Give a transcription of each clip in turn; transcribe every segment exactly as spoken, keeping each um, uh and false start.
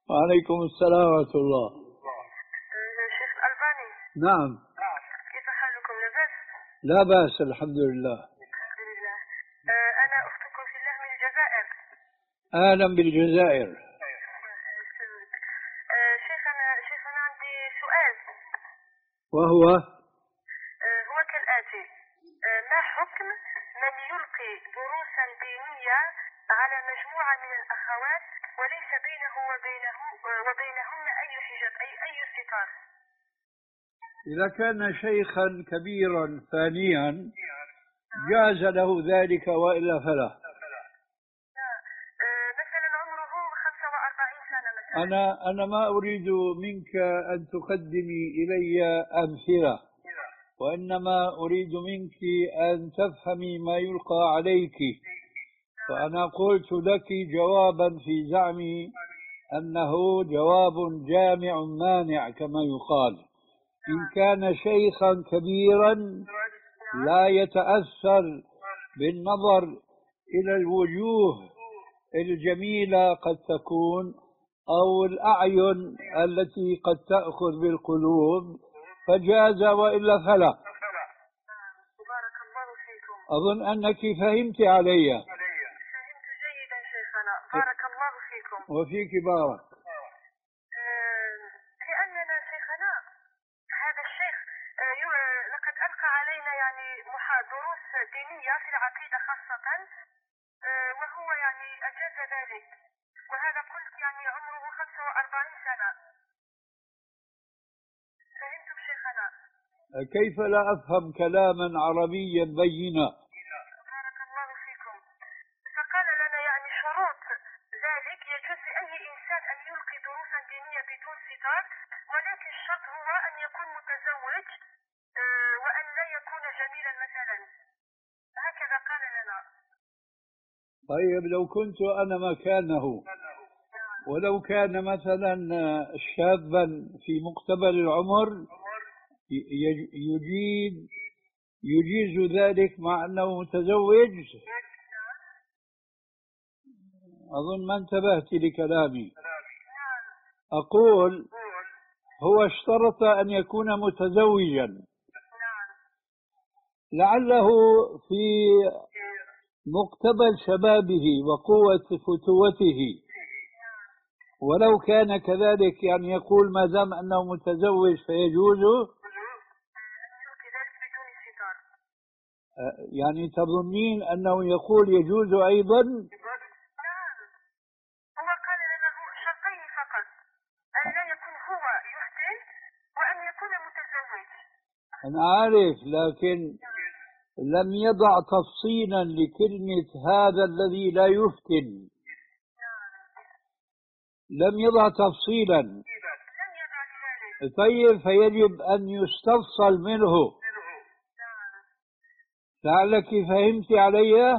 وعليكم السلام ورحمة الله. شيخ الألباني. نعم. كيف حالكم؟ لاباس؟ لا بأس الحمد لله. الحمد لله. أنا أختكم في الله من الجزائر. أهلا بالجزائر. شيخنا شيخنا عندي سؤال. وهو هو كالآتي: ما حكم من يلقي دروسا دينية على مجموعة من الأخوات وليس بينه وبينه وبينهن أي حجاب أي أي ستار؟ إذا كان شيخا كبيرا ثانيا جاز له ذلك، وإلا فلا. مثلا عمره خمسة وأربعين سنة مثلا. أنا أنا ما أريد منك أن تقدمي إلي أمثلة، وإنما أريد منك أن تفهمي ما يلقى عليك. فأنا قلت لك جوابا في زعمي أنه جواب جامع مانع كما يقال. إن كان شيخا كبيرا لا يتأثر بالنظر إلى الوجوه الجميلة قد تكون، أو الأعين التي قد تأخذ بالقلوب، فجاز، وإلا فلا. بارك الله فيكم. أظن أنك فهمت علي. فهمت جيدا شيخنا، بارك الله فيكم. وفيك بارك. لأننا شيخنا هذا الشيخ لقد ألقى علينا يعني دروس دينية في العقيدة خاصة، وهو يعني أجاز ذلك، وهذا قلت يعني عمره خمسة وأربعين سنة. فهمتم شيخنا؟ كيف لا أفهم كلاما عربيا بينا؟ بارك الله فيكم. فقال لنا يعني شروط ذلك: يجوز لأي إنسان أن يلقي دروسا دينية بدون ستار، ولكن الشرط هو أن يكون متزوج وأن لا يكون جميلا مثلا. هكذا قال لنا. طيب لو كنت أنا مكانه، ولو كان مثلا شابا في مقتبل العمر يجيد يجيز ذلك مع أنه متزوج، أظن ما انتبهت لكلامي. أقول هو اشترط أن يكون متزوجا، لعله في مقتبل شبابه وقوة فتوته، ولو كان كذلك يعني يقول ما دام أنه متزوج فيجوز. يعني تظنين أنه يقول يجوز أيضا؟ هو قال لنا شرطين فقط: أن لا يكون هو يفتن، وأن يكون متزوج. أنا عارف، لكن لم يضع تفصيلا لكلمة هذا الذي لا يفتن. لم يضع تفصيلا. طيب فيجب أن يستفصل منه. لعلك فهمت علي؟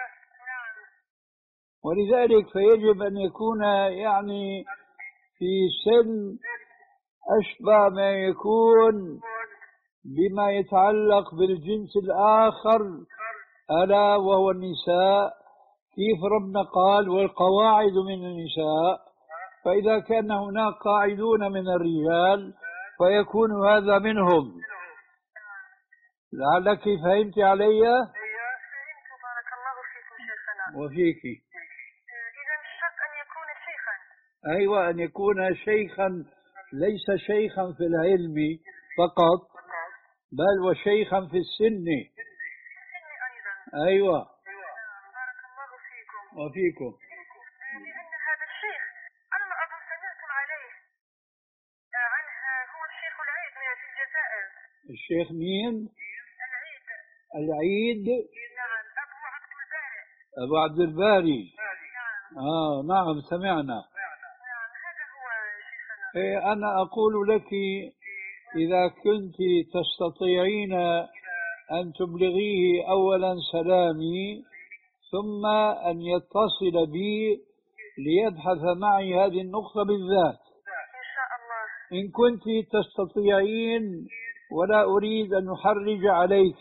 ولذلك فيجب أن يكون يعني في سن أشبه ما يكون بما يتعلق بالجنس الآخر، ألا وهو النساء، كيف ربنا قال والقواعد من النساء. فإذا كان هناك قاعدون من الرجال فيكون هذا منهم. لعلك فهمت علي؟ فهمت، بارك الله فيكم شيخنا. وفيك. إذا الشرط أن يكون شيخا. أيوة، أن يكون شيخا، ليس شيخا في العلم فقط، بل وشيخا في السن. أيوة. بارك الله فيكم. وفيكم. لأن هذا الشيخ أنا ما أظن سمعتم عليه عنه، هو الشيخ العيد في الجزائر. الشيخ مين؟ العيد. العيد. نعم، أبو عبد الباري. أبو عبد الباري. نعم. آه نعم سمعنا. نعم هذا هو شيخنا. إيه، أنا أقول لك إذا كنت تستطيعين أن تبلغيه أولا سلامي، ثم أن يتصل بي ليبحث معي هذه النقطة بالذات إن شاء الله. إن كنت تستطيعين، ولا أريد أن أحرج عليك.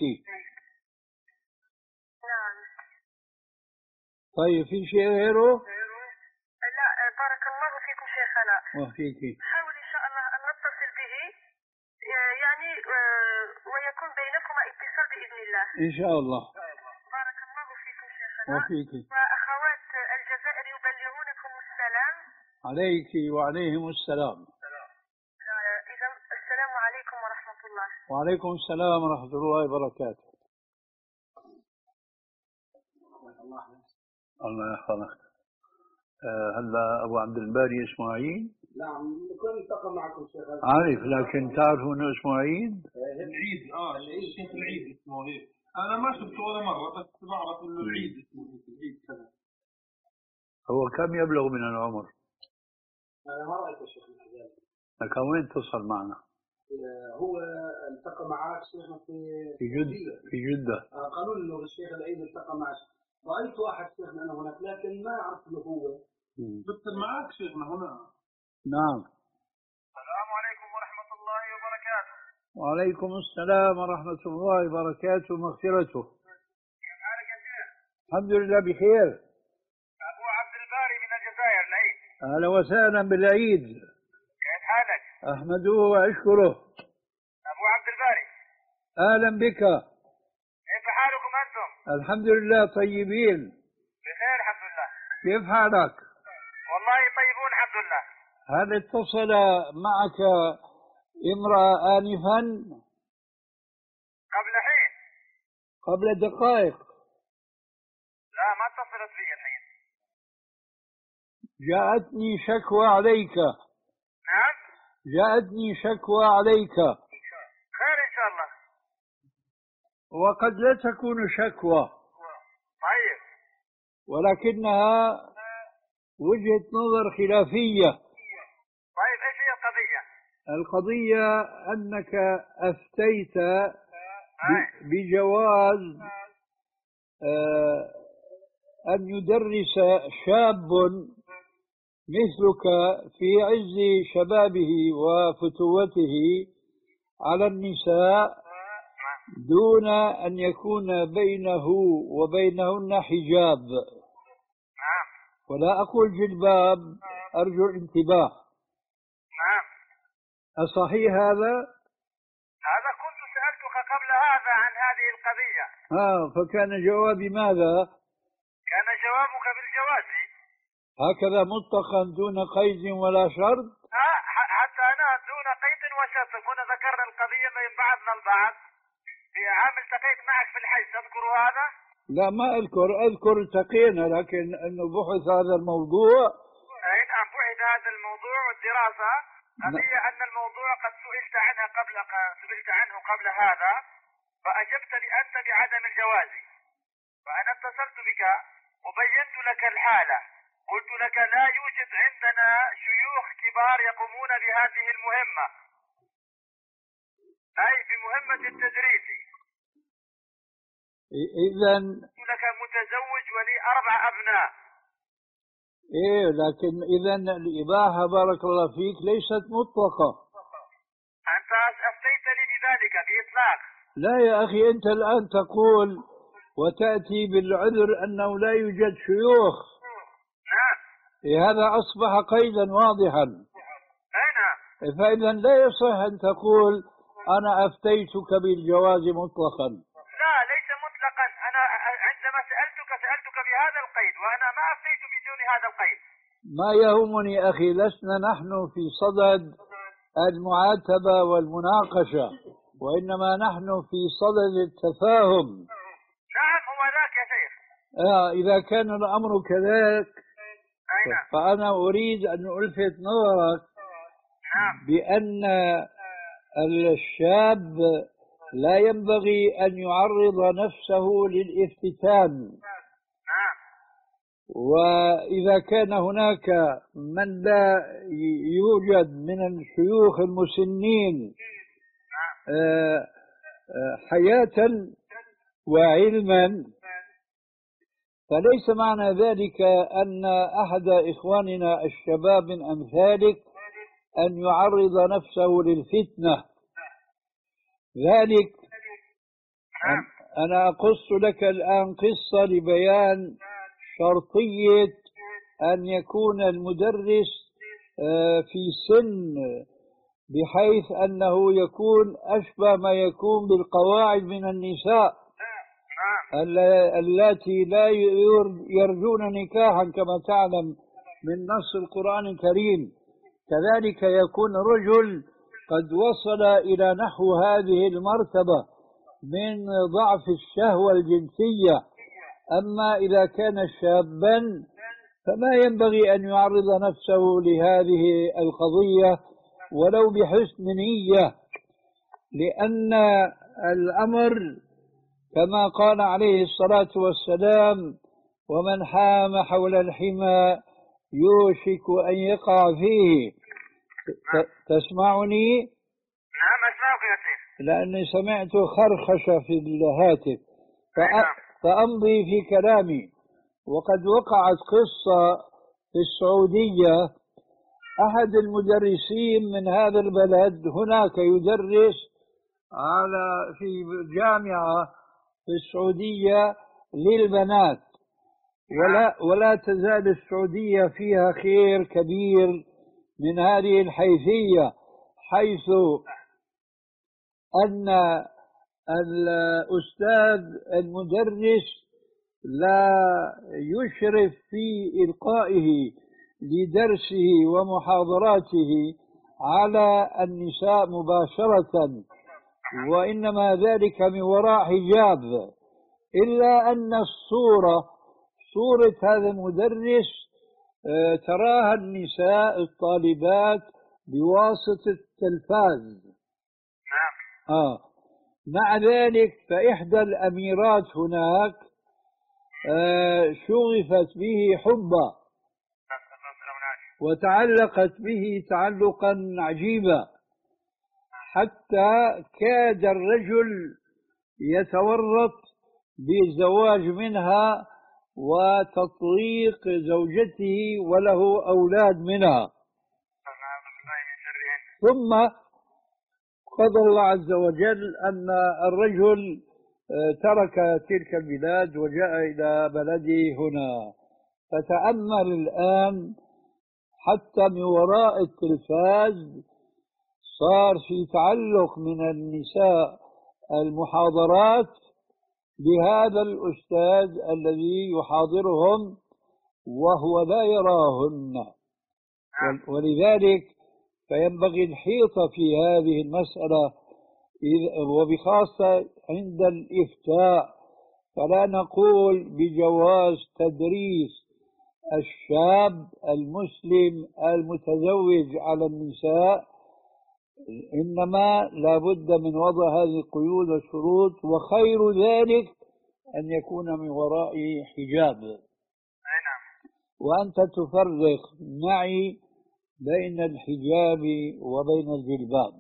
نعم. طيب في شيء غيره؟ لا، بارك الله فيكم شيخنا. شيخنا. وفيك. حاول إن شاء الله أن نتصل به يعني ويكون بينكما اتصال بإذن الله. إن شاء الله. بارك الله فيكم شيخنا. وفيك. وأخوات الجزائر يبلغونكم السلام. عليك وعليهم السلام. إذا السلام عليكم ورحمة الله. وعليكم السلام ورحمة الله وبركاته. الله يحفظك. هلا أبو عبد الباري إسماعيل؟ نعم كنت التقى معكم شيخ. عارف، لكن تعرفوا إنه اسمه عيد؟ العيد. اه العيد شيخ العيد اسمه هيك. أنا ما شفته ولا مرة، بس بعرف إنه العيد اسمه العيد كذا. هو كم يبلغ من العمر؟ أنا ما رأيته شيخ الحجاج. لكن وين اتصل معنا؟ هو التقى معك شيخنا في في جدة. في جدة. آه قالوا له الشيخ العيد التقى معك. رأيت واحد شيخنا أنا هناك لكن ما أعرف له هو. بتصل معك شيخنا هنا. نعم. السلام عليكم ورحمة الله وبركاته. وعليكم السلام ورحمة الله وبركاته ومغفرته. كيف حالك يا شيخ؟ الحمد لله بخير. أبو عبد الباري من الجزائر العيد. أهلا وسهلا بالعيد. كيف حالك؟ أحمده وأشكره. أبو عبد الباري. أهلا بك. كيف حالكم أنتم؟ الحمد لله طيبين. بخير الحمد لله. كيف حالك؟ والله طيبون الحمد لله. هل اتصل معك امرأة آنفا؟ قبل حين. قبل دقائق. لا ما اتصلت بي الحين. جاءتني شكوى عليك. نعم. جاءتني شكوى عليك. خير إن شاء الله. وقد لا تكون شكوى. طيب. ولكنها وجهة نظر خلافية. طيب ايش هي القضية؟ القضية أنك أفتيت بجواز أن يدرس شاب مثلك في عز شبابه وفتوته على النساء دون أن يكون بينه وبينهن حجاب. ولا أقول جلباب، أرجو الانتباه. نعم. أصحيح هذا؟ هذا كنت سألتك قبل هذا عن هذه القضية. آه فكان جوابي ماذا؟ كان جوابك بالجواز. هكذا مطلقا دون قيد ولا شرط؟ آه حتى أنا دون قيد وشرط. كنا ذكرنا القضية بين بعضنا البعض في عام التقيت معك في الحي، تذكر هذا؟ لا ما أذكر، أذكر التقينا، لكن أنه بحث هذا الموضوع. أي نعم بحث هذا الموضوع والدراسة. قضية أن الموضوع قد سئلت عنها قبل سئلت عنه قبل هذا فأجبت لي أنت بعدم الجواز. فأنا اتصلت بك وبينت لك الحالة، قلت لك لا يوجد عندنا شيوخ كبار يقومون بهذه المهمة، أي بمهمة التدريس. إذا لك متزوج ولي أربع أبناء. إيه لكن إذا الإباحة بارك الله فيك ليست مطلقة. أنت أفتيتني بذلك بإطلاق. لا يا أخي، أنت الآن تقول وتأتي بالعذر أنه لا يوجد شيوخ. نعم. إيه هذا أصبح قيدا واضحا. أي نعم. فإذا لا يصح أن تقول أنا أفتيتك بالجواز مطلقا. لا ليس مطلقا. أنا عندما سألتك سألتك بهذا القيد وأنا ما أفتيت بدون هذا القيد. ما يهمني أخي، لسنا نحن في صدد المعاتبة والمناقشة، وإنما نحن في صدد التفاهم. نعم هو ذاك يا شيخ. آه إذا كان الأمر كذلك نعم. فأنا أريد أن ألفت نظرك نعم. بأن الشاب لا ينبغي أن يعرض نفسه للافتتان. نعم. وإذا كان هناك من لا يوجد من الشيوخ المسنين حياة وعلما فليس معنى ذلك أن أحد إخواننا الشباب من أمثالك أن يعرض نفسه للفتنة. ذلك أنا أقص لك الآن قصة لبيان شرطية أن يكون المدرس في سن بحيث أنه يكون أشبه ما يكون بالقواعد من النساء اللاتي لا يرجون نكاحا كما تعلم من نص القرآن الكريم. كذلك يكون رجل قد وصل إلى نحو هذه المرتبة من ضعف الشهوة الجنسية. أما إذا كان شابا فما ينبغي أن يعرض نفسه لهذه القضية ولو بحسن نية، لأن الأمر كما قال عليه الصلاة والسلام: ومن حام حول الحمى يوشك أن يقع فيه. تسمعني؟ نعم أسمعك يا شيخ، لأني سمعت خرخشة في الهاتف فأمضي في كلامي. وقد وقعت قصة في السعودية، أحد المدرسين من هذا البلد هناك يدرس على في جامعة في السعودية للبنات، ولا ولا تزال السعودية فيها خير كبير من هذه الحيثية، حيث أن الأستاذ المدرس لا يشرف في إلقائه لدرسه ومحاضراته على النساء مباشرة، وإنما ذلك من وراء حجاب، إلا أن الصورة صورة هذا المدرس تراها النساء الطالبات بواسطة التلفاز. آه. مع ذلك فإحدى الأميرات هناك آه شغفت به حبا وتعلقت به تعلقا عجيبا، حتى كاد الرجل يتورط بالزواج منها وتطليق زوجته وله أولاد منها. ثم قضى الله عز وجل أن الرجل ترك تلك البلاد وجاء إلى بلدي هنا. فتأمل الآن حتى من وراء التلفاز صار في تعلق من النساء المحاضرات بهذا الأستاذ الذي يحاضرهم وهو لا يراهن. ولذلك فينبغي الحيطة في هذه المسألة، وبخاصة عند الإفتاء، فلا نقول بجواز تدريس الشاب المسلم المتزوج على النساء، إنما لا بد من وضع هذه القيود والشروط، وخير ذلك أن يكون من وراء حجاب. وأنت تفرق معي بين الحجاب وبين الجلباب.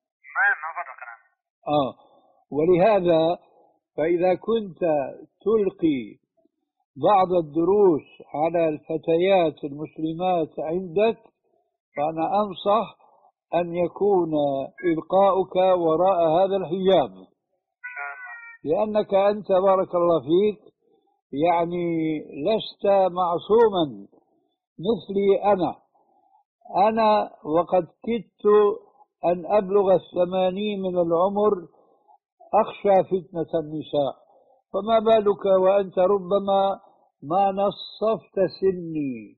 آه ولهذا فإذا كنت تلقي بعض الدروس على الفتيات المسلمات عندك، فأنا أنصح أن يكون إلقاؤك وراء هذا الحجاب، لأنك أنت بارك الله فيك يعني لست معصوما مثلي أنا أنا وقد كدت أن أبلغ الثمانين من العمر أخشى فتنة النساء، فما بالك وأنت ربما ما نصفت سني.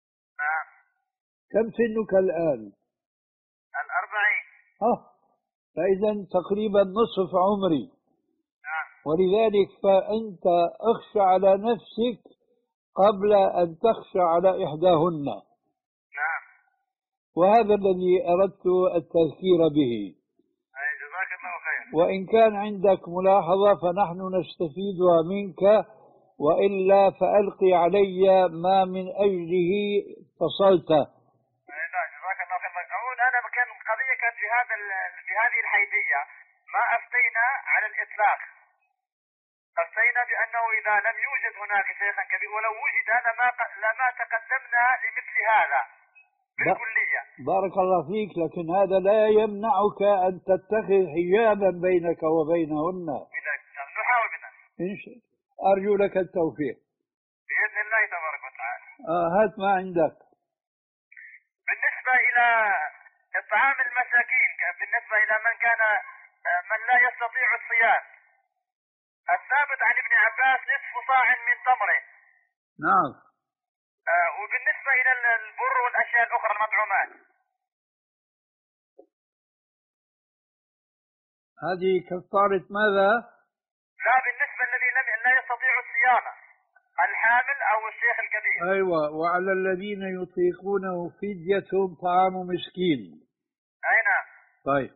كم سنك الآن؟ الأربعين. آه فإذا تقريبا نصف عمري. ولذلك فأنت أخشى على نفسك قبل أن تخشى على إحداهن. نعم. وهذا الذي أردت التذكير به. جزاك الله خير. وإن كان عندك ملاحظة فنحن نستفيدها منك، وإلا فألقي علي ما من أجله اتصلت. جزاك الله خير. أقول أنا كان القضية كانت في هذا في هذه الحيثية، ما أفتينا على الإطلاق، أفتينا بأنه إذا لم يوجد هناك شيخا كبير، ولو وجد لما لما تقدمنا لمثل هذا بالكلية. بارك الله فيك، لكن هذا لا يمنعك أن تتخذ حجابا بينك وبينهن. نحاول بنا. أرجو لك التوفيق بإذن الله تبارك وتعالى. آه هات ما عندك. بالنسبة إلى إطعام المساكين بالنسبة إلى من كان من لا يستطيع الصيام. الثابت عن ابن عباس نصف صاع من تمر. نعم. آه وبالنسبة إلى البر والأشياء الأخرى المطعومات هذه كفارة ماذا؟ لا، بالنسبة الذي لم لا يستطيع الصيانة، الحامل أو الشيخ الكبير. أيوة. وعلى الذين يطيقونه فدية طعام مسكين. أي نعم. طيب.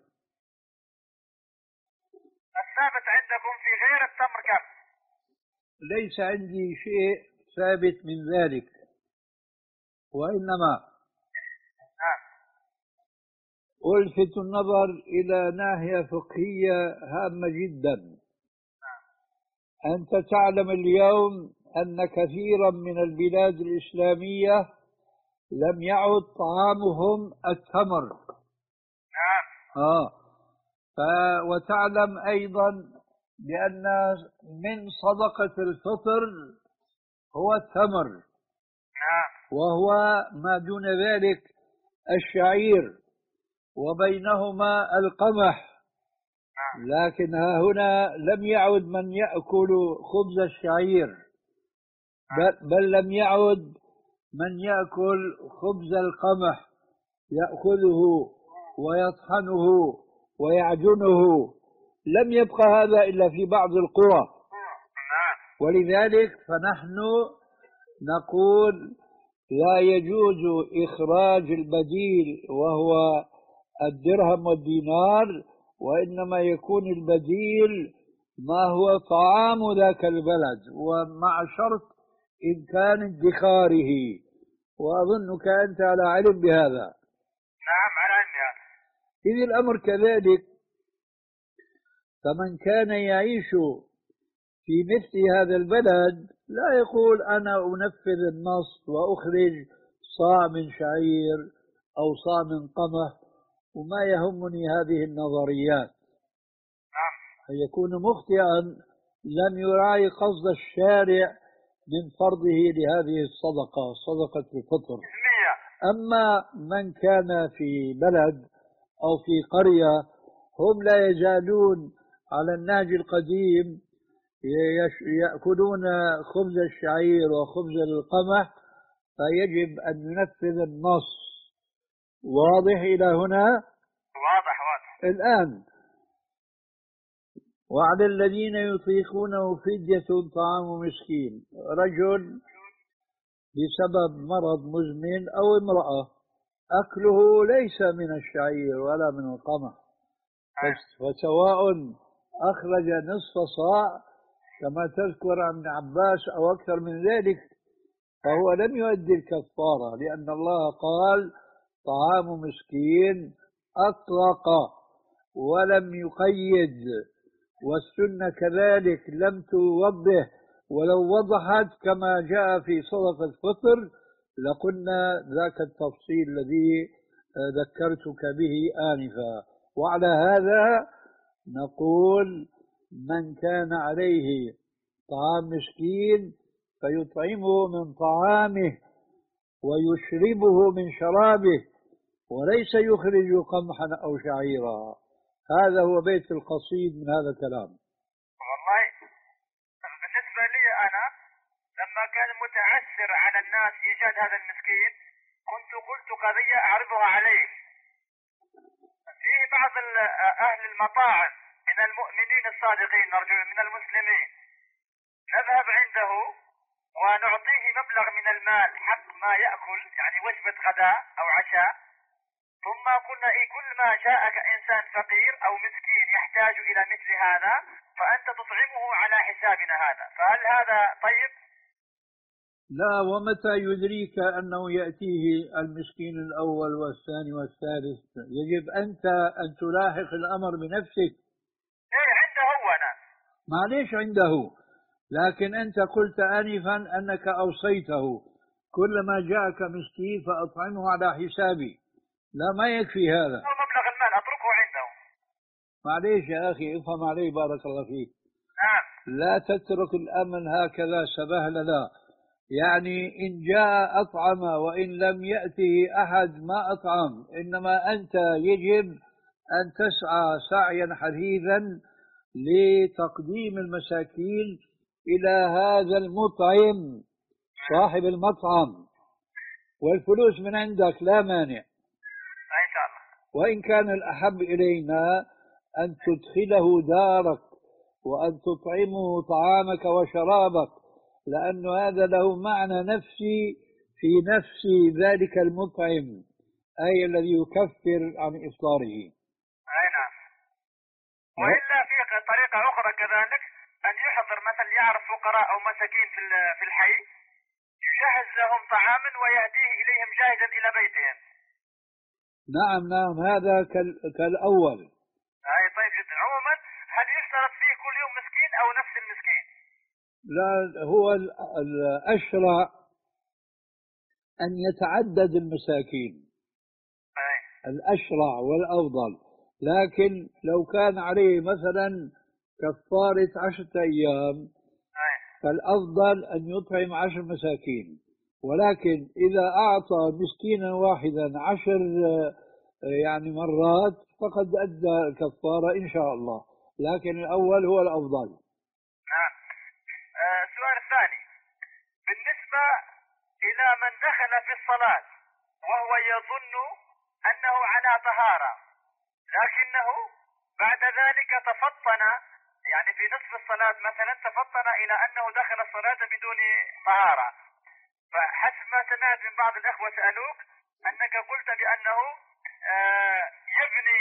الثابت عندكم في غير التمر كم؟ ليس عندي شيء ثابت من ذلك، وإنما نعم. ألفت النظر إلى ناحية فقهية هامة جدا. أنت تعلم اليوم أن كثيرا من البلاد الإسلامية لم يعد طعامهم التمر. نعم. آه. ف... وتعلم أيضا بأن من صدقة الفطر هو التمر. نعم. وهو ما دون ذلك الشعير، وبينهما القمح. لكن ها هنا لم يعد من يأكل خبز الشعير، بل, بل لم يعد من يأكل خبز القمح، يأخذه ويطحنه ويعجنه. لم يبقى هذا إلا في بعض القرى. ولذلك فنحن نقول لا يجوز إخراج البديل وهو الدرهم والدينار، وإنما يكون البديل ما هو طعام ذاك البلد، ومع شرط إمكان ادخاره. وأظنك أنت على علم بهذا. نعم على علم بهذا. إذ الأمر كذلك، فمن كان يعيش في مثل هذا البلد لا يقول أنا أنفذ النص وأخرج صاع من شعير أو صاع من قمح، وما يهمني هذه النظريات. يكون مخطئا، لم يراعي قصد الشارع من فرضه لهذه الصدقة، صدقة الفطر. أما من كان في بلد أو في قرية هم لا يزالون على النهج القديم، يأكلون خبز الشعير وخبز القمح، فيجب أن ننفذ النص. واضح إلى هنا؟ واضح واضح. الآن وعلى الذين يطيقونه فدية طعام مسكين. رجل بسبب مرض مزمن أو امرأة أكله ليس من الشعير ولا من القمح، فسواء أخرج نصف صاع كما تذكر عن ابن عباس أو أكثر من ذلك، فهو لم يؤدي الكفارة، لأن الله قال طعام مسكين أطلق ولم يقيد، والسنة كذلك لم توضح، ولو وضحت كما جاء في صدقة الفطر لقلنا ذاك التفصيل الذي ذكرتك به آنفا. وعلى هذا نقول من كان عليه طعام مسكين فيطعمه من طعامه ويشربه من شرابه، وليس يخرج قمحا أو شعيرا. هذا هو بيت القصيد من هذا الكلام. والله بالنسبة لي أنا لما كان متعسر على الناس إيجاد هذا المسكين كنت قلت قضية أعرضها عليه. في بعض أهل المطاعم من المؤمنين الصادقين نرجو من المسلمين نذهب عنده ونعطيه مبلغ من المال حق ما يأكل، يعني وجبة غداء أو عشاء، ثم قلنا إيه كل ما جاءك إنسان فقير أو مسكين يحتاج إلى مثل هذا فأنت تطعمه على حسابنا هذا، فهل هذا طيب؟ لا، ومتى يدريك أنه يأتيه المسكين الأول والثاني والثالث؟ يجب أنت أن تلاحق الأمر بنفسك. إيه عنده هو أنا. معليش عنده، لكن أنت قلت آنفا أنك أوصيته كلما جاءك مسكين فأطعمه على حسابي. لا، ما يكفي هذا. هو مبلغ المال أتركه عنده. معليش يا أخي، افهم علي بارك الله فيك. نعم. لا تترك الأمن هكذا سبهلله. يعني إن جاء أطعم وإن لم يأته أحد ما أطعم، إنما أنت يجب أن تسعى سعيا حثيثا لتقديم المساكين إلى هذا المطعم صاحب المطعم، والفلوس من عندك لا مانع، إن شاء الله. وإن كان الأحب إلينا أن تدخله دارك وأن تطعمه طعامك وشرابك، لأن هذا له معنى نفسي في نفس ذلك المطعم، أي الذي يكفر عن إفطاره. أي نعم. وإلا في طريقة أخرى كذلك، أن يحضر مثلا يعرف فقراء أو مساكين في في الحي، يجهز لهم طعاما ويهديه إليهم جاهزا إلى بيتهم. نعم نعم، هذا كالأول. أي طيب جدا. عموما هل يشترط فيه كل يوم مسكين أو نفس المسكين؟ لا، هو الأشرع أن يتعدد المساكين، أي. الأشرع والأفضل، لكن لو كان عليه مثلا كفارة عشرة أيام أي. فالأفضل أن يطعم عشر مساكين، ولكن إذا أعطى مسكينا واحدا عشر يعني مرات فقد أدى الكفارة إن شاء الله، لكن الأول هو الأفضل. نعم. آه السؤال الثاني، بالنسبة إلى من دخل في الصلاة وهو يظن أنه على طهارة، لكنه بعد ذلك تفطن، يعني في نصف الصلاة مثلا تفطن إلى أنه دخل الصلاة بدون طهارة، فحسب ما سمعت من بعض الأخوة سألوك أنك قلت بأنه آه يبني.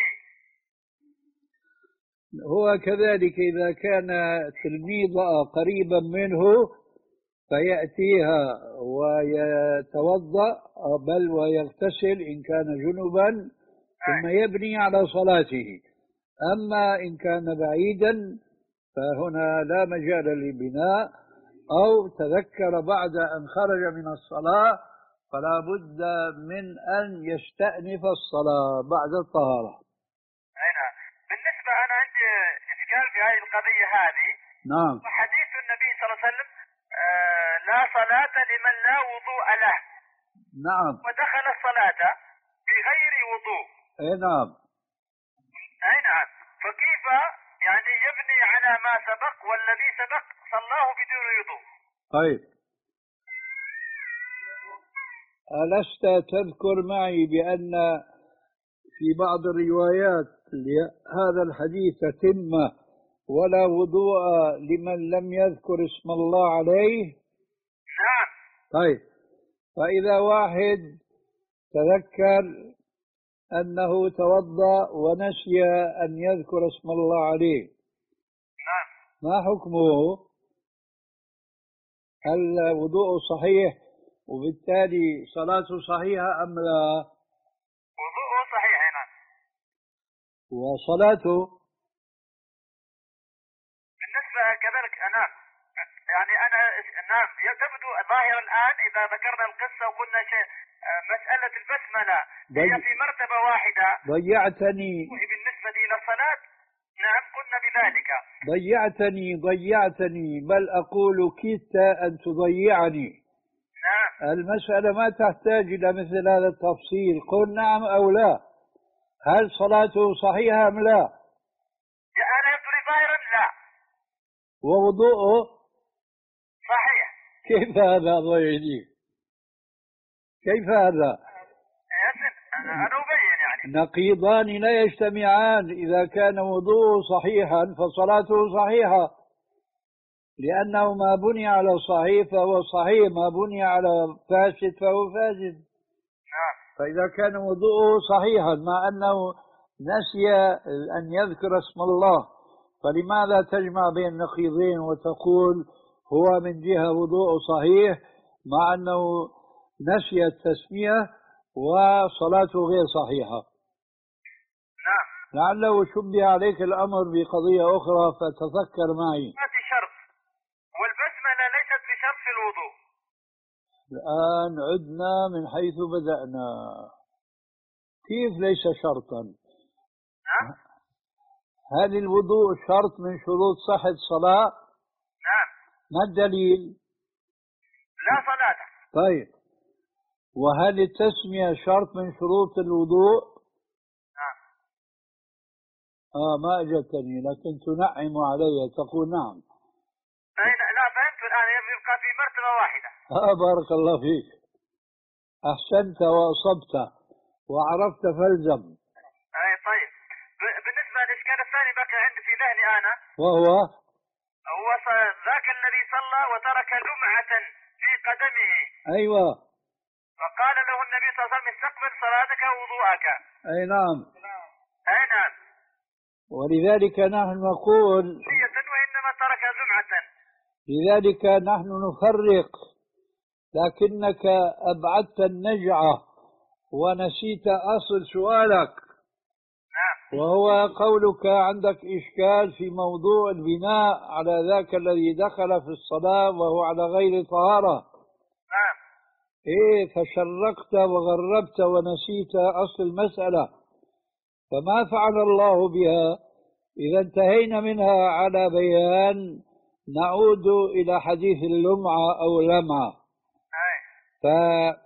هو كذلك إذا كان تلميذها قريبا منه فيأتيها ويتوضأ بل ويغتسل إن كان جنبا ثم يبني على صلاته. أما إن كان بعيدا فهنا لا مجال للبناء، أو تذكر بعد أن خرج من الصلاة فلا بد من أن يستأنف الصلاة بعد الطهارة. نعم. بالنسبة أنا عندي إشكال في هذه القضية هذه. نعم. وحديث النبي صلى الله عليه وسلم آه لا صلاة لمن لا وضوء له. نعم. ودخل الصلاة بغير وضوء. أي نعم. أي نعم. فكيف يعني يبني على ما سبق والذي سبق صلاه بدون وضوء؟ طيب. ألست تذكر معي بأن في بعض الروايات لهذا الحديث تتمة ولا وضوء لمن لم يذكر اسم الله عليه؟ نعم. طيب، فإذا واحد تذكر أنه توضأ ونسي أن يذكر اسم الله عليه، نعم، ما حكمه؟ هل وضوءه صحيح وبالتالي صلاته صحيحة أم لا؟ وضوءه صحيح. نعم. وصلاته بالنسبة كذلك نعم، يعني أنا نعم تبدو ظاهر الآن إذا ذكرنا القصة وقلنا شيء مسألة البسملة هي في مرتبة واحدة. ضيعتني بالنسبة إلى الصلاة. نعم قلنا بذلك. ضيعتني ضيعتني بل أقول كدت أن تضيعني. نعم. المسألة ما تحتاج إلى مثل هذا التفصيل، قل نعم أو لا. هل صلاته صحيحة أم لا؟ أنا يبدو لي ظاهرا لا. ووضوءه صحيح. كيف هذا ضيعني؟ كيف هذا؟ أنا أبين يعني نقيضان لا يجتمعان. إذا كان وضوءه صحيحا فصلاته صحيحة، لأنه ما بني على صحيح فهو صحيح، ما بني على فاسد فهو فاسد. فإذا كان وضوءه صحيحا مع أنه نسي أن يذكر اسم الله، فلماذا تجمع بين النقيضين وتقول هو من جهة وضوءه صحيح مع أنه نسي التسمية وصلاته غير صحيحة؟ نعم. لعله شبه عليك الأمر بقضية أخرى فتذكر معي. ما في شرط، والبسملة ليست بشرط في الوضوء. الآن عدنا من حيث بدأنا. كيف ليس شرطا؟ نعم. هل الوضوء شرط من شروط صحة الصلاة؟ نعم. ما الدليل؟ لا صلاة. طيب، وهل التسمية شرط من شروط الوضوء؟ نعم. آه ما أجبتني، لكن تنعم علي تقول نعم. أي لا فهمت الآن، يبقى في مرتبة واحدة. آه بارك الله فيك، أحسنت وأصبت وعرفت فالزم. أي طيب، بالنسبة للإشكال الثاني بقى عندي في ذهني أنا، وهو هو ذاك الذي صلى وترك لمعة في قدمه. أيوة. فقال له النبي صلى الله عليه وسلم استقبل صلاتك ووضوءك. أي نعم. أي نعم. ولذلك نحن نقول وإنما ترك لمعة. لذلك نحن نفرق، لكنك أبعدت النجعة ونسيت أصل سؤالك. نعم. وهو قولك عندك إشكال في موضوع البناء على ذاك الذي دخل في الصلاة وهو على غير طهارة. نعم. إيه، فشرقت وغربت ونسيت أصل المسألة، فما فعل الله بها. إذا انتهينا منها على بيان نعود إلى حديث اللمعة أو لمعة. فنحن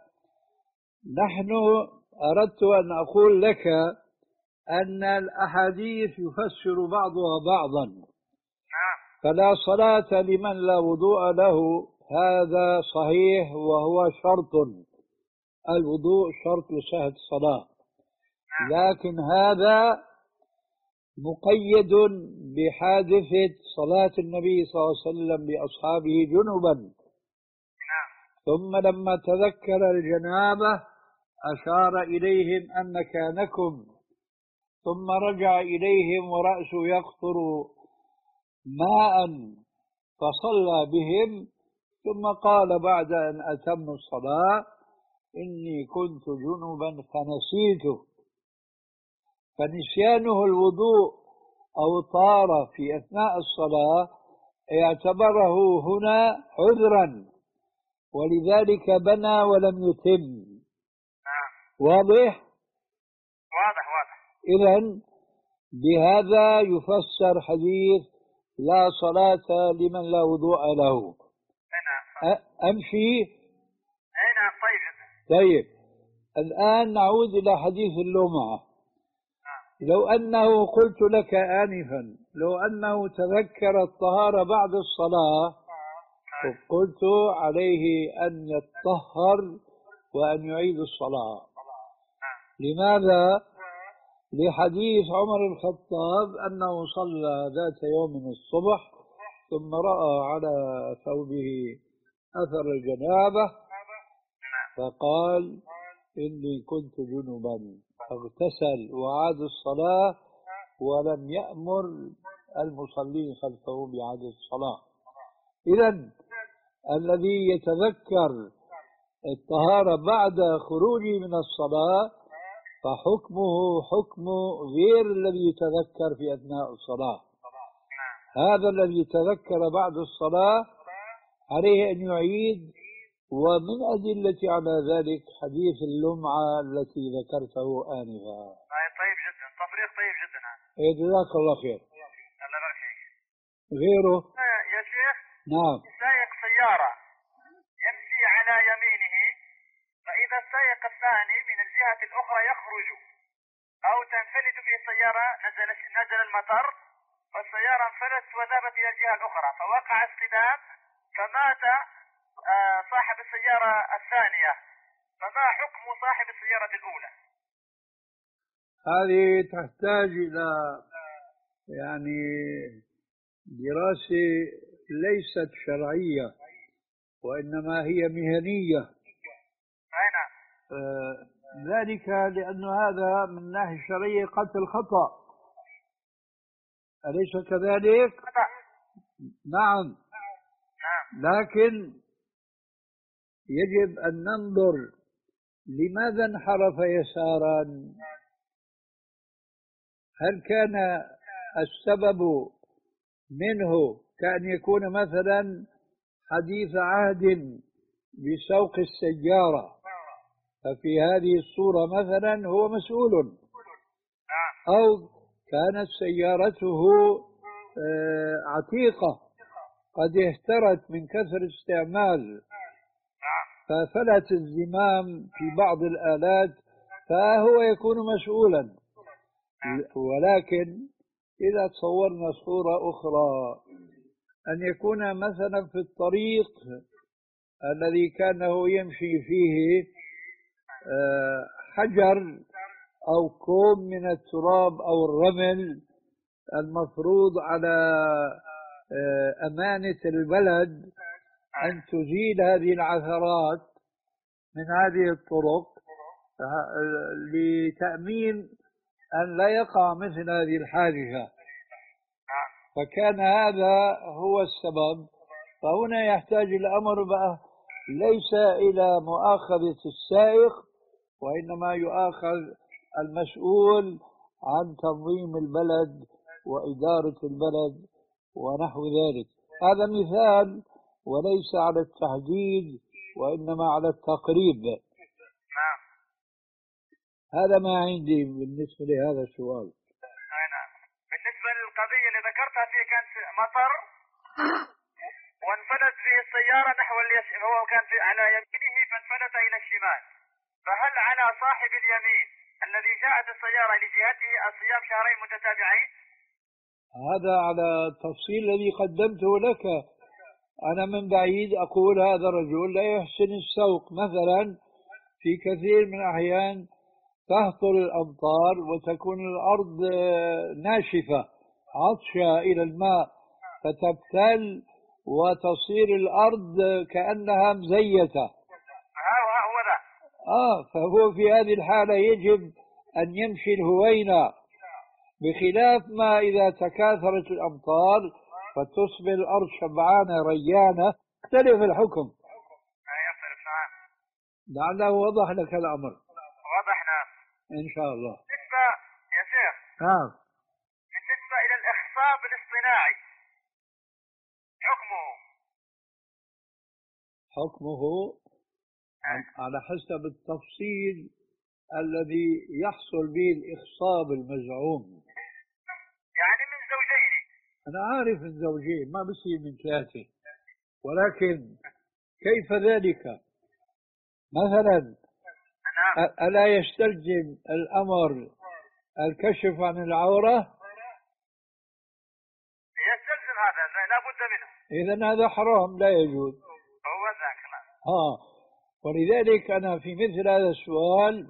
أردت أن أقول لك أن الأحاديث يفسر بعضها بعضا. فلا صلاة لمن لا وضوء له، هذا صحيح وهو شرط، الوضوء شرط لصحة الصلاة، لكن هذا مقيد بحادثة صلاة النبي صلى الله عليه وسلم بأصحابه جنبا، ثم لما تذكر الجنابة أشار إليهم أن مكانكم، ثم رجع إليهم ورأسه يقطر ماء فصلى بهم، ثم قال بعد أن أتموا الصلاة إني كنت جنبا فنسيته. فنسيانه الوضوء أو الطهارة في أثناء الصلاة اعتبره هنا عذرا، ولذلك بنى ولم يتم. واضح؟ واضح واضح. إذن بهذا يفسر حديث لا صلاة لمن لا وضوء له. أمشي؟ أي نعم. طيب. طيب، الآن نعود إلى حديث اللمعة. لو أنه قلت لك آنفا لو أنه تذكر الطهارة بعد الصلاة قلت عليه أن يتطهر وأن يعيد الصلاة. لماذا؟ لحديث عمر الخطاب أنه صلى ذات يوم الصبح ثم رأى على ثوبه أثر الجنابة فقال إني كنت جنبا، فاغتسل وعاد الصلاة ولم يأمر المصلين خلفه بإعادة الصلاة. إذن الذي يتذكر الطهارة بعد خروجه من الصلاة فحكمه حكم غير الذي يتذكر في أثناء الصلاة. هذا الذي يتذكر بعد الصلاة عليه أن يعيد، ومن أدلة على ذلك حديث اللمعة التي ذكرته آنفا. طيب جدا، تفريق طيب جدا. إيه جزاك الله خير. الله يبارك فيك. غيره؟ يا شيخ. نعم. سائق سيارة يمشي على يمينه، فإذا السائق الثاني من الجهة الأخرى يخرج أو تنفلت به السيارة، نزل نزل المطر والسيارة انفلت وذهبت إلى الجهة الأخرى، فوقع اصطدام فمات صاحب السيارة الثانية، فما حكم صاحب السيارة الأولى؟ هذه تحتاج إلى يعني دراسة ليست شرعية وإنما هي مهنية. أين؟ آه ذلك لأن هذا من ناحية الشرعية قتل خطأ، أليس كذلك؟ خطأ. نعم. لكن يجب أن ننظر لماذا انحرف يسارا. هل كان السبب منه كأن يكون مثلا حديث عهد بسوق السيارة، ففي هذه الصورة مثلا هو مسؤول، أو كانت سيارته عتيقة قد اهترت من كثر استعمال ففلت الزمام في بعض الآلات فهو يكون مسؤولا. ولكن إذا تصورنا صورة أخرى أن يكون مثلا في الطريق الذي كانه يمشي فيه حجر أو كوم من التراب أو الرمل، المفروض على أمانة البلد أن تزيل هذه العثرات من هذه الطرق لتأمين أن لا يقع مثل هذه الحادثة. فكان هذا هو السبب. فهنا يحتاج الأمر بقى ليس إلى مؤاخذة السائق، وإنما يؤاخذ المسؤول عن تنظيم البلد وإدارة البلد ونحو ذلك. هذا مثال وليس على التحديد وإنما على التقريب. هذا ما عندي بالنسبة لهذا السؤال. نعم. بالنسبة للقضية اللي ذكرتها فيه كان مطر وانفلت فيه السيارة نحو اليس... هو كان في على يمينه فانفلت إلى الشمال، فهل على صاحب اليمين الذي جاءت السيارة لجهته الصيام شهرين متتابعين؟ هذا على التفصيل الذي قدمته لك. أنا من بعيد أقول هذا الرجل لا يحسن السوق. مثلا في كثير من الأحيان تهطل الأمطار وتكون الأرض ناشفة عطشة إلى الماء فتبتل وتصير الأرض كأنها مزيتة. هو ذا. آه فهو في هذه الحالة يجب أن يمشي الهوينة، بخلاف ما إذا تكاثرت الأمطار فتصبح الأرض شبعانة ريانة يختلف الحكم. لعله وضح لك الأمر. وضحنا إن شاء الله. بالنسبة يا شيخ نعم بالنسبة إلى الإخصاب الاصطناعي حكمه حكمه على حسب التفصيل الذي يحصل به الإخصاب المزعوم. يعني من زوجين. أنا عارف من زوجين ما بصير من ثلاثة، ولكن كيف ذلك؟ مثلا ألا يستلزم الأمر الكشف عن العورة؟ يستلزم هذا لا بد منه. إذن هذا حرام لا يجوز. هو ذاك. آه ولذلك أنا في مثل هذا السؤال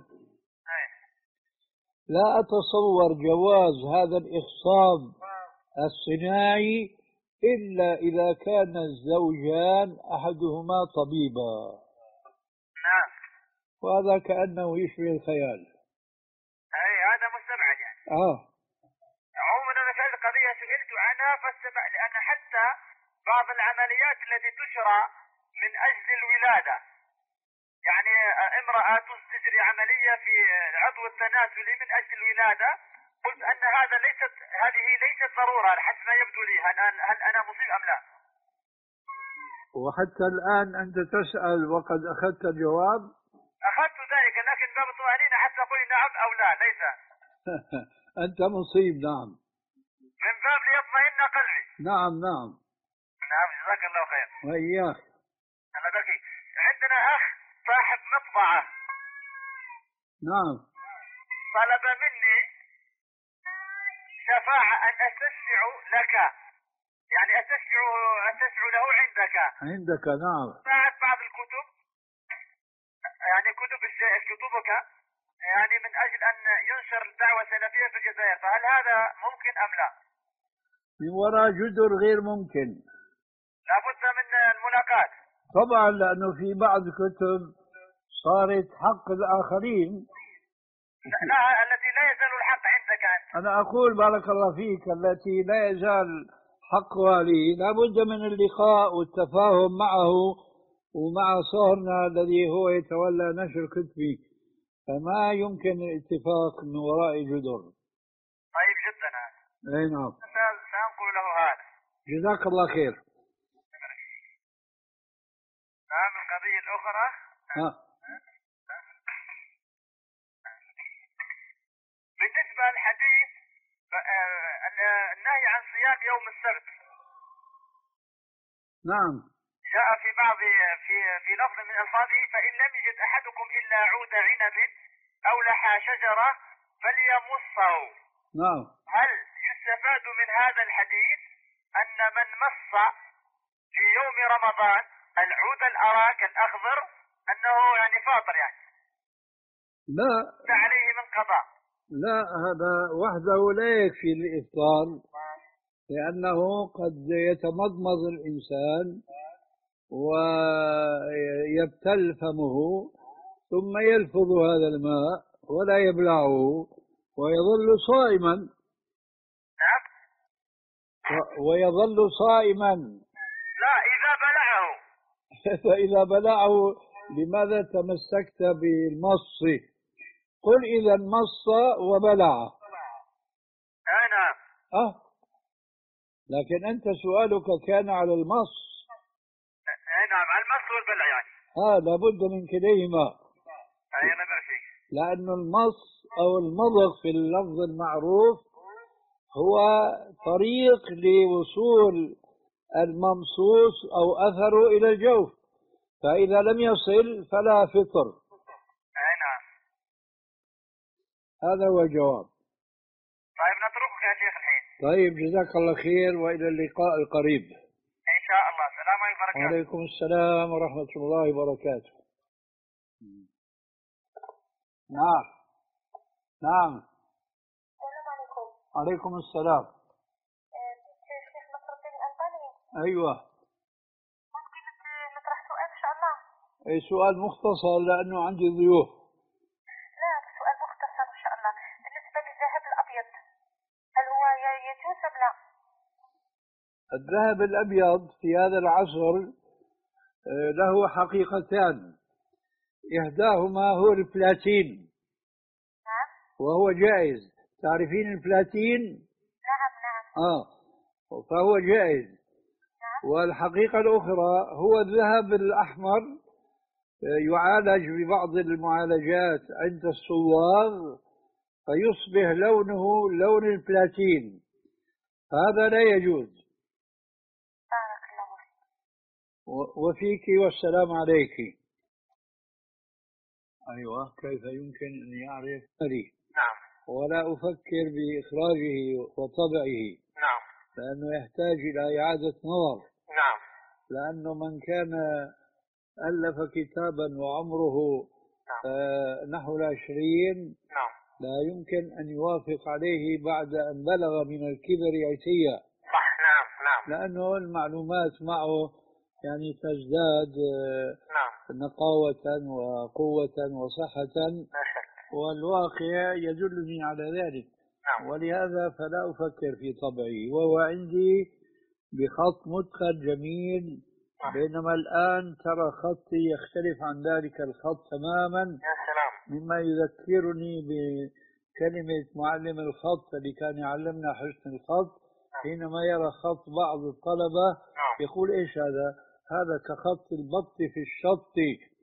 لا أتصور جواز هذا الإخصاب الصناعي إلا إذا كان الزوجان أحدهما طبيبا. نعم. وهذا كأنه يشبه الخيال. أي هذا مستبعد يعني. آه. عموما أنا في القضية سئلت عنها فاستبع لأن حتى بعض العمليات التي تجرى من أجل الولادة، يعني امرأة تجري عملية في عضو التناسلي من أجل الولادة، قلت أن هذا ليست هذه ليست ضرورة حسب ما يبدو لي. هل, هل أنا مصيب أم لا؟ وحتى الآن أنت تسأل وقد أخذت الجواب؟ أخذت ذلك لكن باب طمأنينة حتى أقول نعم أو لا ليس. أنت مصيب. نعم. من باب ليطمئن قلبي. نعم نعم. نعم جزاك الله خير. وإياك. الله بكي. عندنا أخ صاحب مطبعة. نعم. طلب مني شفاعة أن أستشفع لك، يعني أستشفع أستشفع له عندك. عندك نعم. بعد بعض الكتب، يعني كتب كتبك، يعني من أجل أن ينشر الدعوة السلفية في الجزائر، فهل هذا ممكن أم لا؟ من وراء جدر غير ممكن. لابد من الملاقاة. طبعا لأنه في بعض كتب صارت حق الآخرين. لا التي لا يزال الحق عندك أنت. أنا أقول بارك الله فيك التي لا يزال حقها لي، لابد من اللقاء والتفاهم معه ومع صهرنا الذي هو يتولى نشر كتبي، فما يمكن الاتفاق من وراء جدر. طيب جدا. اي نعم. سأنقل له هذا. جزاك الله خير. نعم. القضية الأخرى ها. بالنسبة للحديث النهي عن صيام يوم السبت. نعم. جاء في بعض في في لفظ من ألفاظه فإن لم يجد أحدكم إلا عود عنب أو لحى شجرة فليمصه. نعم. هل يستفاد من هذا الحديث أن من مص في يوم رمضان العود الأراك الأخضر أنه يعني فاطر يعني لا عليه من قضاء؟ لا، هذا وحده لا يكفي للإفطار، لأنه قد يتمضمض الإنسان ويبتل فمه ثم يلفظ هذا الماء ولا يبلعه ويظل صائما. نعم. ويظل صائما. لا، إذا بلعه. فإذا بلعه لماذا تمسكت بالمص؟ قل إذا مص وبلع. أنا أه لكن أنت سؤالك كان على المص. نعم، على المص والبلع يعني. آه لابد من كليهما. أي أنا بعرفك. لأن المص أو المضغ في اللفظ المعروف هو طريق لوصول الممصوص أو أثره إلى الجوف، فإذا لم يصل فلا فطر. أي نعم. هذا هو الجواب. طيب نتركك يا شيخ الحين. طيب جزاك الله خير، وإلى اللقاء القريب إن شاء الله. السلام عليكم ورحمة الله. وعليكم السلام ورحمة الله وبركاته. نعم نعم. السلام عليكم. عليكم السلام. شيخ نصر الدين الألباني. أيوة. ممكن نطرح سؤال إن شاء الله؟ أي سؤال مختصر لأنه عندي ضيوف. لا، سؤال مختصر إن شاء الله. بالنسبة للذهب الأبيض هل هو يجوز أم لا؟ الذهب الأبيض في هذا العصر له حقيقتان، إحداهما هو البلاتين. نعم. وهو جائز. تعرفين البلاتين؟ نعم نعم. آه فهو جائز. نعم. والحقيقة الأخرى هو الذهب الأحمر، يعالج ببعض المعالجات عند الصواغ فيصبح لونه لون البلاتين، هذا لا يجوز. بارك الله فيك. وفيك والسلام عليك. أيوة. كيف يمكن أن يعرف لي؟ نعم. ولا أفكر بإخراجه وطبعه. نعم. لأنه يحتاج إلى إعادة نظر. نعم. لأنه من كان ألف كتابا وعمره نعم. آه نحو العشرين نعم. لا يمكن أن يوافق عليه بعد أن بلغ من الكبر عتيا. صح. نعم نعم. لأنه المعلومات معه يعني تزداد آه نعم. نقاوة وقوة وصحة، لا شك. والواقع يدلني على ذلك. نعم. ولهذا فلا أفكر في طبعه، وهو عندي بخط متقن جميل. نعم. بينما الآن ترى خطي يختلف عن ذلك الخط تماما. يا سلام. مما يذكرني بكلمة معلم الخط اللي كان يعلمنا حسن الخط. نعم. حينما يرى خط بعض الطلبة نعم. يقول إيش هذا؟ هذا كخط البط في الشط.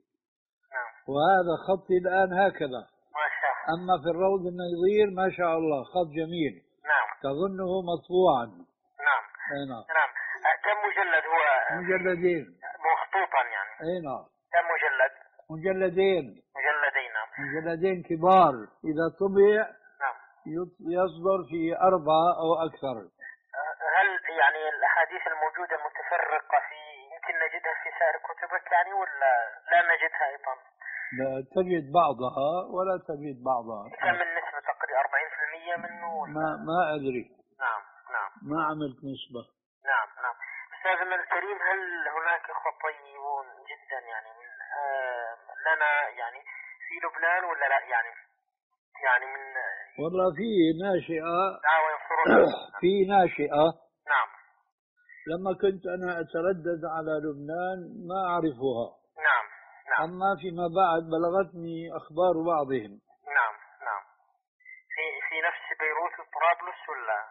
نعم. وهذا خطي الآن هكذا. ما شاء الله. أما في الروض النظير ما شاء الله خط جميل. نعم. تظنه مطبوعا. نعم. أي نعم. نعم. كم مجلد هو؟ مجلدين. مخطوطا يعني. أي نعم. كم مجلد؟ مجلدين. مجلدين. نعم. مجلدين كبار، إذا طبع نعم. يصدر في أربعة أو أكثر. هل يعني الأحاديث الموجودة متفرقة في يمكن نجدها في سائر كتبك يعني ولا لا نجدها أيضا؟ لا تجد بعضها ولا تجد بعضها. كم النسبة تقريبا أربعين بالمئة منه ولا؟ ما ما أدري. نعم نعم. ما عملت نسبة. نعم نعم. أستاذنا الكريم، هل هناك إخوة طيبون جدا يعني من آه لنا يعني في لبنان ولا لا يعني يعني من والله في ناشئة. دعوة ينصرون. في ناشئة. نعم. لما كنت أنا أتردد على لبنان ما أعرفها. نعم نعم. أما فيما بعد بلغتني أخبار بعضهم. نعم نعم. في في نفس بيروت وطرابلس ولا؟